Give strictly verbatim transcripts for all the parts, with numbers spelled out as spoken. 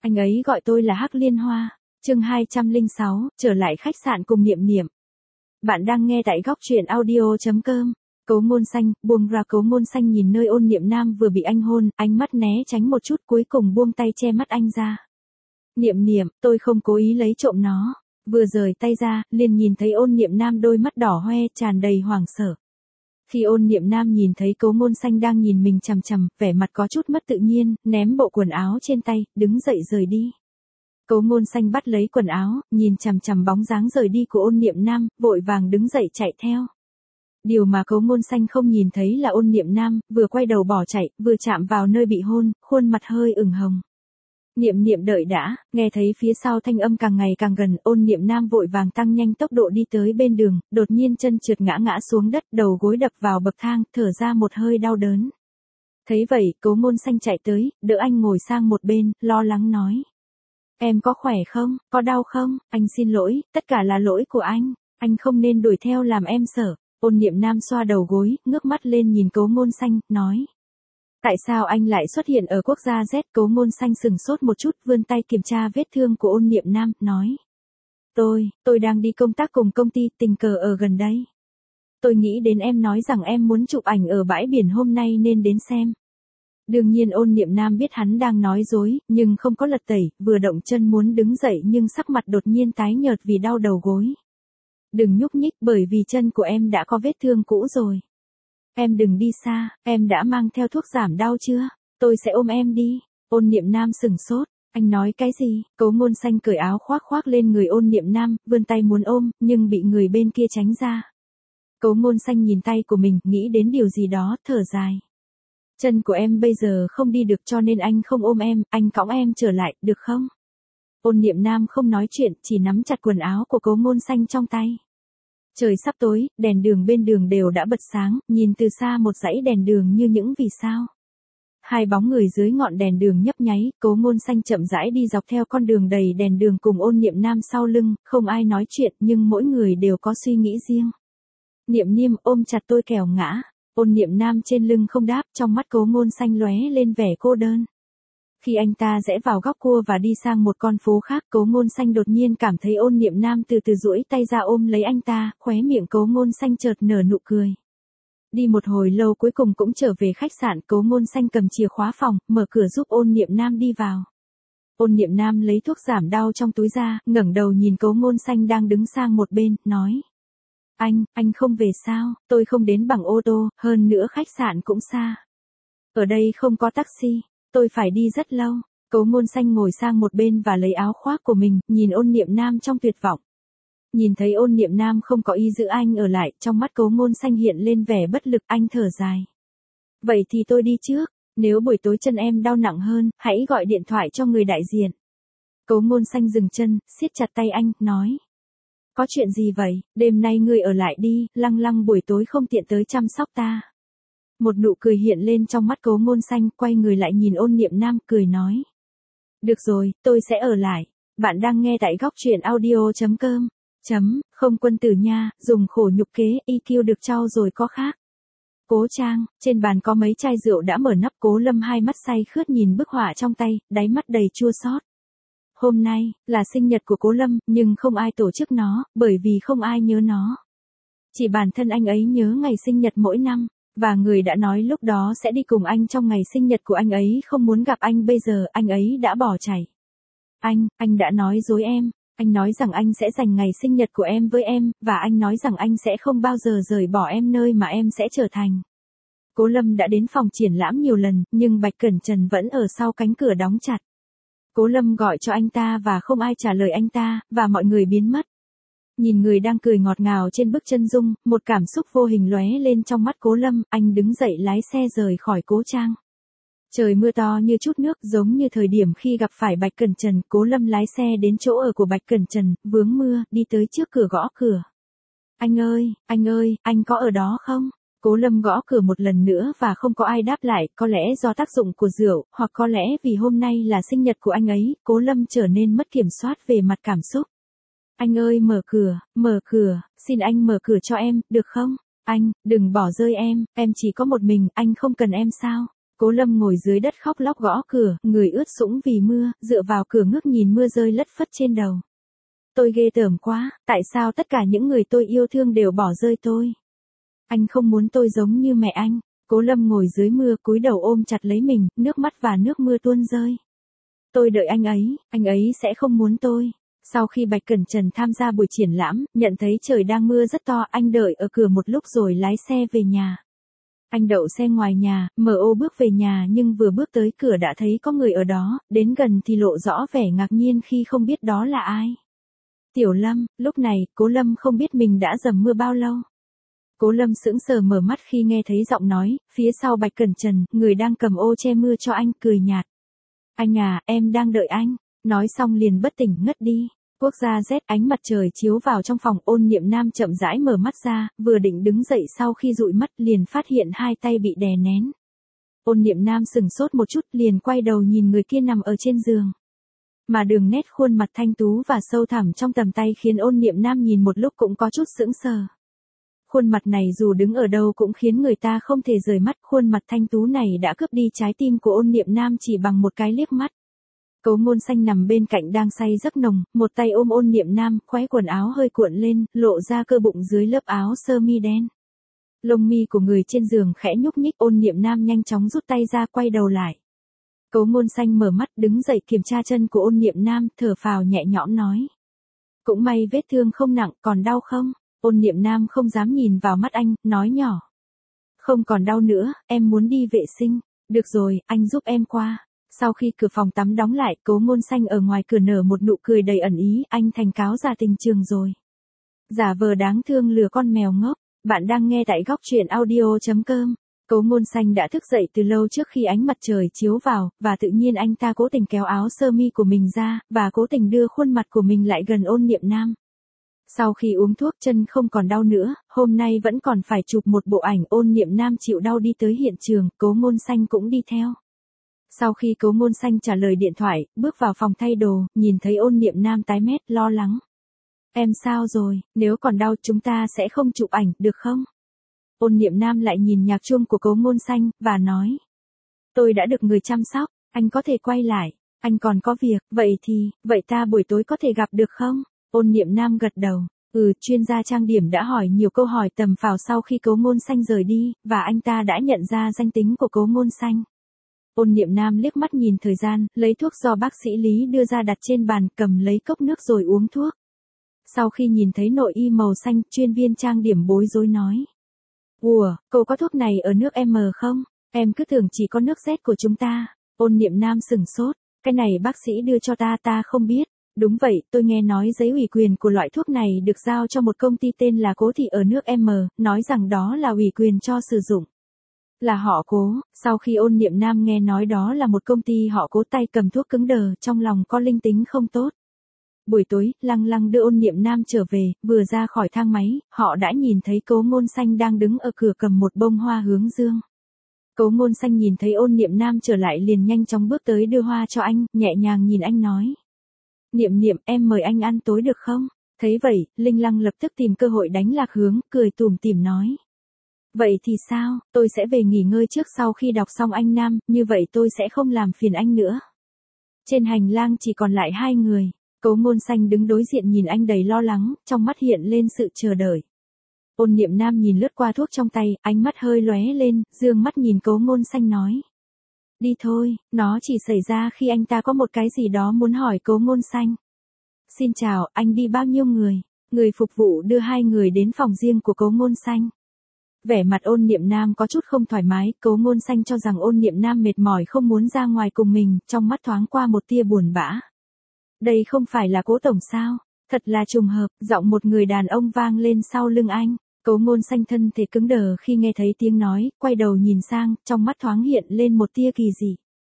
Anh ấy gọi tôi là Hắc Liên Hoa. Chương hai trăm lẻ sáu, trở lại khách sạn cùng Niệm Niệm. Bạn đang nghe tại góc truyện audio chấm com. Cố Ngôn Xanh, buông ra. Cố Ngôn Xanh nhìn nơi Ôn Niệm Nam vừa bị anh hôn, ánh mắt né tránh một chút, cuối cùng buông tay che mắt anh ra. Niệm Niệm, tôi không cố ý lấy trộm nó. Vừa rời tay ra, liền nhìn thấy Ôn Niệm Nam đôi mắt đỏ hoe, tràn đầy hoảng sợ. Khi Ôn Niệm Nam nhìn thấy Cố Ngôn Xanh đang nhìn mình chằm chằm, vẻ mặt có chút mất tự nhiên, ném bộ quần áo trên tay, đứng dậy rời đi. Cố Ngôn Xanh bắt lấy quần áo, nhìn chằm chằm bóng dáng rời đi của Ôn Niệm Nam, vội vàng đứng dậy chạy theo. Điều mà Cố Ngôn Xanh không nhìn thấy là Ôn Niệm Nam vừa quay đầu bỏ chạy, vừa chạm vào nơi bị hôn, khuôn mặt hơi ửng hồng. Niệm Niệm đợi đã, nghe thấy phía sau thanh âm càng ngày càng gần, Ôn Niệm Nam vội vàng tăng nhanh tốc độ đi tới bên đường, đột nhiên chân trượt ngã ngã xuống đất, đầu gối đập vào bậc thang, thở ra một hơi đau đớn. Thấy vậy, Cố Ngôn Xanh chạy tới, đỡ anh ngồi sang một bên, lo lắng nói. Em có khỏe không, có đau không? Anh xin lỗi, tất cả là lỗi của anh, anh không nên đuổi theo làm em sợ. Ôn Niệm Nam xoa đầu gối, ngước mắt lên nhìn Cố Ngôn Xanh, nói. Tại sao anh lại xuất hiện ở quốc gia Z? Cố Ngôn Xanh sừng sốt một chút, vươn tay kiểm tra vết thương của Ôn Niệm Nam, nói. Tôi, tôi đang đi công tác cùng công ty, tình cờ ở gần đây. Tôi nghĩ đến em nói rằng em muốn chụp ảnh ở bãi biển hôm nay nên đến xem. Đương nhiên Ôn Niệm Nam biết hắn đang nói dối, nhưng không có lật tẩy, vừa động chân muốn đứng dậy nhưng sắc mặt đột nhiên tái nhợt vì đau đầu gối. Đừng nhúc nhích bởi vì chân của em đã có vết thương cũ rồi. Em đừng đi xa, em đã mang theo thuốc giảm đau chưa? Tôi sẽ ôm em đi. Ôn Niệm Nam sừng sốt, anh nói cái gì? Cố Ngôn Xanh cởi áo khoác khoác lên người Ôn Niệm Nam, vươn tay muốn ôm, nhưng bị người bên kia tránh ra. Cố Ngôn Xanh nhìn tay của mình, nghĩ đến điều gì đó, thở dài. Chân của em bây giờ không đi được cho nên anh không ôm em, anh cõng em trở lại, được không? Ôn Niệm Nam không nói chuyện, chỉ nắm chặt quần áo của Cố Ngôn Xanh trong tay. Trời sắp tối, đèn đường bên đường đều đã bật sáng, nhìn từ xa một dãy đèn đường như những vì sao. Hai bóng người dưới ngọn đèn đường nhấp nháy, Cố Ngôn Xanh chậm rãi đi dọc theo con đường đầy đèn đường cùng Ôn Niệm Nam sau lưng, không ai nói chuyện nhưng mỗi người đều có suy nghĩ riêng. Niệm Niệm ôm chặt tôi kẻo ngã. Ôn Niệm Nam trên lưng không đáp, trong mắt Cố Ngôn Xanh lóe lên vẻ cô đơn. Khi anh ta rẽ vào góc cua và đi sang một con phố khác, Cố Ngôn Xanh đột nhiên cảm thấy Ôn Niệm Nam từ từ duỗi tay ra ôm lấy anh ta, khóe miệng Cố Ngôn Xanh chợt nở nụ cười. Đi một hồi lâu cuối cùng cũng trở về khách sạn, Cố Ngôn Xanh cầm chìa khóa phòng, mở cửa giúp Ôn Niệm Nam đi vào. Ôn Niệm Nam lấy thuốc giảm đau trong túi ra, ngẩng đầu nhìn Cố Ngôn Xanh đang đứng sang một bên, nói. Anh, anh không về sao? Tôi không đến bằng ô tô, hơn nữa khách sạn cũng xa. Ở đây không có taxi, tôi phải đi rất lâu. Cố Ngôn Xanh ngồi sang một bên và lấy áo khoác của mình, nhìn Ôn Niệm Nam trong tuyệt vọng. Nhìn thấy Ôn Niệm Nam không có ý giữ anh ở lại, trong mắt Cố Ngôn Xanh hiện lên vẻ bất lực, anh thở dài. Vậy thì tôi đi trước, nếu buổi tối chân em đau nặng hơn, hãy gọi điện thoại cho người đại diện. Cố Ngôn Xanh dừng chân, siết chặt tay anh, nói. Có chuyện gì vậy, đêm nay ngươi ở lại đi, Lăng Lăng buổi tối không tiện tới chăm sóc ta. Một nụ cười hiện lên trong mắt Cố Ngôn Xanh, quay người lại nhìn Ôn Niệm Nam, cười nói. Được rồi, tôi sẽ ở lại. Bạn đang nghe tại góc truyện audio chấm com. Chấm, không quân tử nha, dùng khổ nhục kế, i kiu được trau rồi có khác. Cố Trang, trên bàn có mấy chai rượu đã mở nắp, Cố Lâm hai mắt say khướt nhìn bức họa trong tay, đáy mắt đầy chua xót. Hôm nay, là sinh nhật của Cố Lâm, nhưng không ai tổ chức nó, bởi vì không ai nhớ nó. Chỉ bản thân anh ấy nhớ ngày sinh nhật mỗi năm, và người đã nói lúc đó sẽ đi cùng anh trong ngày sinh nhật của anh ấy không muốn gặp anh bây giờ, anh ấy đã bỏ chạy. Anh, anh đã nói dối em, anh nói rằng anh sẽ dành ngày sinh nhật của em với em, và anh nói rằng anh sẽ không bao giờ rời bỏ em nơi mà em sẽ trở thành. Cố Lâm đã đến phòng triển lãm nhiều lần, nhưng Bạch Cẩn Trần vẫn ở sau cánh cửa đóng chặt. Cố Lâm gọi cho anh ta và không ai trả lời anh ta, và mọi người biến mất. Nhìn người đang cười ngọt ngào trên bức chân dung, một cảm xúc vô hình lóe lên trong mắt Cố Lâm, anh đứng dậy lái xe rời khỏi Cố Trang. Trời mưa to như chút nước, giống như thời điểm khi gặp phải Bạch Cẩn Trần, Cố Lâm lái xe đến chỗ ở của Bạch Cẩn Trần, vướng mưa, đi tới trước cửa gõ cửa. Anh ơi, anh ơi, anh có ở đó không? Cố Lâm gõ cửa một lần nữa và không có ai đáp lại, có lẽ do tác dụng của rượu, hoặc có lẽ vì hôm nay là sinh nhật của anh ấy, Cố Lâm trở nên mất kiểm soát về mặt cảm xúc. Anh ơi mở cửa, mở cửa, xin anh mở cửa cho em, được không? Anh, đừng bỏ rơi em, em chỉ có một mình, anh không cần em sao? Cố Lâm ngồi dưới đất khóc lóc gõ cửa, người ướt sũng vì mưa, dựa vào cửa ngước nhìn mưa rơi lất phất trên đầu. Tôi ghê tởm quá, tại sao tất cả những người tôi yêu thương đều bỏ rơi tôi? Anh không muốn tôi giống như mẹ anh. Cố Lâm ngồi dưới mưa cúi đầu ôm chặt lấy mình, nước mắt và nước mưa tuôn rơi. Tôi đợi anh ấy, anh ấy sẽ không muốn tôi. Sau khi Bạch Cẩn Trần tham gia buổi triển lãm, nhận thấy trời đang mưa rất to, anh đợi ở cửa một lúc rồi lái xe về nhà. Anh đậu xe ngoài nhà, mở ô bước về nhà nhưng vừa bước tới cửa đã thấy có người ở đó, đến gần thì lộ rõ vẻ ngạc nhiên khi không biết đó là ai. Tiểu Lâm, lúc này, Cố Lâm không biết mình đã dầm mưa bao lâu. Cố Lâm sững sờ mở mắt khi nghe thấy giọng nói, phía sau Bạch Cẩn Trần, người đang cầm ô che mưa cho anh, cười nhạt. Anh à, em đang đợi anh. Nói xong liền bất tỉnh ngất đi. Quốc gia rét, ánh mặt trời chiếu vào trong phòng, Ôn Niệm Nam chậm rãi mở mắt ra, vừa định đứng dậy sau khi dụi mắt liền phát hiện hai tay bị đè nén. Ôn Niệm Nam sừng sốt một chút liền quay đầu nhìn người kia nằm ở trên giường. Mà đường nét khuôn mặt thanh tú và sâu thẳm trong tầm tay khiến Ôn Niệm Nam nhìn một lúc cũng có chút sững sờ. Khuôn mặt này dù đứng ở đâu cũng khiến người ta không thể rời mắt, khuôn mặt thanh tú này đã cướp đi trái tim của Ôn Niệm Nam chỉ bằng một cái liếc mắt. Cố Ngôn Xanh nằm bên cạnh đang say giấc nồng, một tay ôm Ôn Niệm Nam, khóe quần áo hơi cuộn lên, lộ ra cơ bụng dưới lớp áo sơ mi đen. Lông mi của người trên giường khẽ nhúc nhích, Ôn Niệm Nam nhanh chóng rút tay ra quay đầu lại. Cố Ngôn Xanh mở mắt đứng dậy kiểm tra chân của Ôn Niệm Nam, thở phào nhẹ nhõm nói. Cũng may vết thương không nặng, còn đau không? Ôn Niệm Nam không dám nhìn vào mắt anh, nói nhỏ. Không còn đau nữa, em muốn đi vệ sinh. Được rồi, anh giúp em qua. Sau khi cửa phòng tắm đóng lại, Cố Ngôn Xanh ở ngoài cửa nở một nụ cười đầy ẩn ý, anh thành cáo già tình trường rồi. Giả vờ đáng thương lừa con mèo ngốc. Bạn đang nghe tại góc truyện audio chấm com. Cố Ngôn Xanh đã thức dậy từ lâu trước khi ánh mặt trời chiếu vào, và tự nhiên anh ta cố tình kéo áo sơ mi của mình ra, và cố tình đưa khuôn mặt của mình lại gần Ôn Niệm Nam. Sau khi uống thuốc chân không còn đau nữa, hôm nay vẫn còn phải chụp một bộ ảnh, Ôn Niệm Nam chịu đau đi tới hiện trường, Cố Ngôn Xanh cũng đi theo. Sau khi Cố Ngôn Xanh trả lời điện thoại, bước vào phòng thay đồ, nhìn thấy Ôn Niệm Nam tái mét, lo lắng. Em sao rồi, nếu còn đau chúng ta sẽ không chụp ảnh, được không? Ôn Niệm Nam lại nhìn nhạc chuông của Cố Ngôn Xanh, và nói. Tôi đã được người chăm sóc, anh có thể quay lại, anh còn có việc, vậy thì, vậy ta buổi tối có thể gặp được không? Ôn Niệm Nam gật đầu, ừ, chuyên gia trang điểm đã hỏi nhiều câu hỏi tầm phào sau khi Cố Ngôn Xanh rời đi, và anh ta đã nhận ra danh tính của Cố Ngôn Xanh. Ôn Niệm Nam liếc mắt nhìn thời gian, lấy thuốc do bác sĩ Lý đưa ra đặt trên bàn, cầm lấy cốc nước rồi uống thuốc. Sau khi nhìn thấy nội y màu xanh, chuyên viên trang điểm bối rối nói. Ủa, cô có thuốc này ở nước M không? Em cứ tưởng chỉ có nước Z của chúng ta. Ôn Niệm Nam sửng sốt, cái này bác sĩ đưa cho ta ta không biết. Đúng vậy, tôi nghe nói giấy ủy quyền của loại thuốc này được giao cho một công ty tên là Cố Thị ở nước M, nói rằng đó là ủy quyền cho sử dụng. Là họ Cố. Sau khi Ôn Niệm Nam nghe nói đó là một công ty họ Cố, tay cầm thuốc cứng đờ, trong lòng có linh tính không tốt. Buổi tối, Lăng Lăng đưa Ôn Niệm Nam trở về, vừa ra khỏi thang máy, họ đã nhìn thấy Cố Ngôn Xanh đang đứng ở cửa cầm một bông hoa hướng dương. Cố Ngôn Xanh nhìn thấy Ôn Niệm Nam trở lại liền nhanh chóng bước tới đưa hoa cho anh, nhẹ nhàng nhìn anh nói. Niệm Niệm, em mời anh ăn tối được không? Thấy vậy, Linh Lăng lập tức tìm cơ hội đánh lạc hướng, cười tủm tỉm nói. Vậy thì sao, tôi sẽ về nghỉ ngơi trước, sau khi đọc xong anh Nam, như vậy tôi sẽ không làm phiền anh nữa. Trên hành lang chỉ còn lại hai người. Cố Ngôn Xanh đứng đối diện nhìn anh đầy lo lắng, trong mắt hiện lên sự chờ đợi. Ôn Niệm Nam nhìn lướt qua thuốc trong tay, ánh mắt hơi lóe lên, dương mắt nhìn Cố Ngôn Xanh nói. Đi thôi, nó chỉ xảy ra khi anh ta có một cái gì đó muốn hỏi Cố Ngôn Xanh. Xin chào, anh đi bao nhiêu người? Người phục vụ đưa hai người đến phòng riêng của Cố Ngôn Xanh. Vẻ mặt Ôn Niệm Nam có chút không thoải mái, Cố Ngôn Xanh cho rằng Ôn Niệm Nam mệt mỏi không muốn ra ngoài cùng mình, trong mắt thoáng qua một tia buồn bã. Đây không phải là Cố tổng sao? Thật là trùng hợp, giọng một người đàn ông vang lên sau lưng anh. Cố Ngôn Xanh thân thể cứng đờ khi nghe thấy tiếng nói, quay đầu nhìn sang, trong mắt thoáng hiện lên một tia kỳ dị.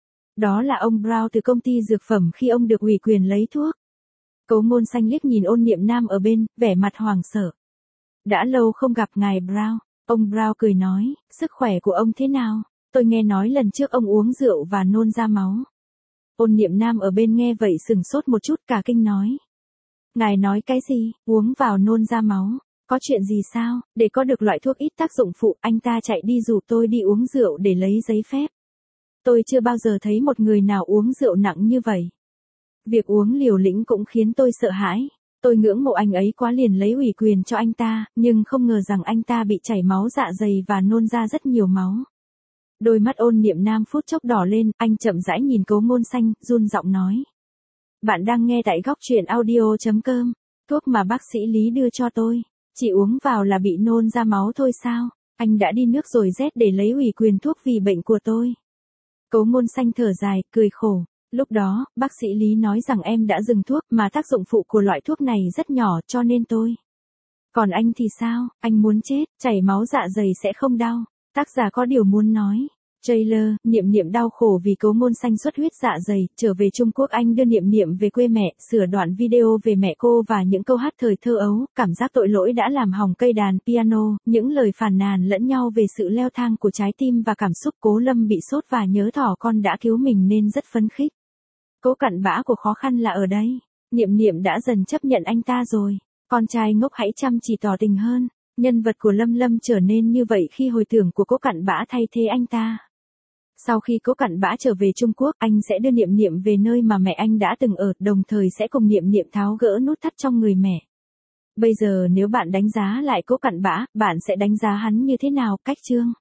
Đó là ông Brown từ công ty dược phẩm khi ông được ủy quyền lấy thuốc. Cố Ngôn Xanh liếc nhìn Ôn Niệm Nam ở bên, vẻ mặt hoảng sợ. Đã lâu không gặp ngài Brown. Ông Brown cười nói, sức khỏe của ông thế nào? Tôi nghe nói lần trước ông uống rượu và nôn ra máu. Ôn Niệm Nam ở bên nghe vậy sừng sốt một chút, cả kinh nói. Ngài nói cái gì, uống vào nôn ra máu? Có chuyện gì sao? Để có được loại thuốc ít tác dụng phụ, anh ta chạy đi rủ tôi đi uống rượu để lấy giấy phép. Tôi chưa bao giờ thấy một người nào uống rượu nặng như vậy. Việc uống liều lĩnh cũng khiến tôi sợ hãi. Tôi ngưỡng mộ anh ấy quá liền lấy ủy quyền cho anh ta, nhưng không ngờ rằng anh ta bị chảy máu dạ dày và nôn ra rất nhiều máu. Đôi mắt Ôn Niệm Nam phút chốc đỏ lên, anh chậm rãi nhìn Cố Ngôn Xanh, run giọng nói. Bạn đang nghe tại góc truyện audio.com. Thuốc mà bác sĩ Lý đưa cho tôi, chỉ uống vào là bị nôn ra máu thôi sao? Anh đã đi nước rồi rét để lấy ủy quyền thuốc vì bệnh của tôi. Cố Ngôn Xanh thở dài, cười khổ. Lúc đó, bác sĩ Lý nói rằng em đã dừng thuốc mà tác dụng phụ của loại thuốc này rất nhỏ cho nên tôi. Còn anh thì sao, anh muốn chết, chảy máu dạ dày sẽ không đau. Tác giả có điều muốn nói. Trailer, Niệm Niệm đau khổ vì Cố Ngôn Xanh xuất huyết dạ dày, trở về Trung Quốc anh đưa Niệm Niệm về quê mẹ, sửa đoạn video về mẹ cô và những câu hát thời thơ ấu, cảm giác tội lỗi đã làm hỏng cây đàn piano, những lời phàn nàn lẫn nhau về sự leo thang của trái tim và cảm xúc. Cố Lâm bị sốt và nhớ thỏ con đã cứu mình nên rất phấn khích. Cố cặn bã của khó khăn là ở đây. Niệm Niệm đã dần chấp nhận anh ta rồi. Con trai ngốc hãy chăm chỉ tỏ tình hơn. Nhân vật của Lâm Lâm trở nên như vậy khi hồi tưởng của Cố cặn bã thay thế anh ta. Sau khi Cố cặn bã trở về Trung Quốc, anh sẽ đưa Niệm Niệm về nơi mà mẹ anh đã từng ở, đồng thời sẽ cùng Niệm Niệm tháo gỡ nút thắt trong người mẹ. Bây giờ nếu bạn đánh giá lại Cố cặn bã, bạn sẽ đánh giá hắn như thế nào? Cách chương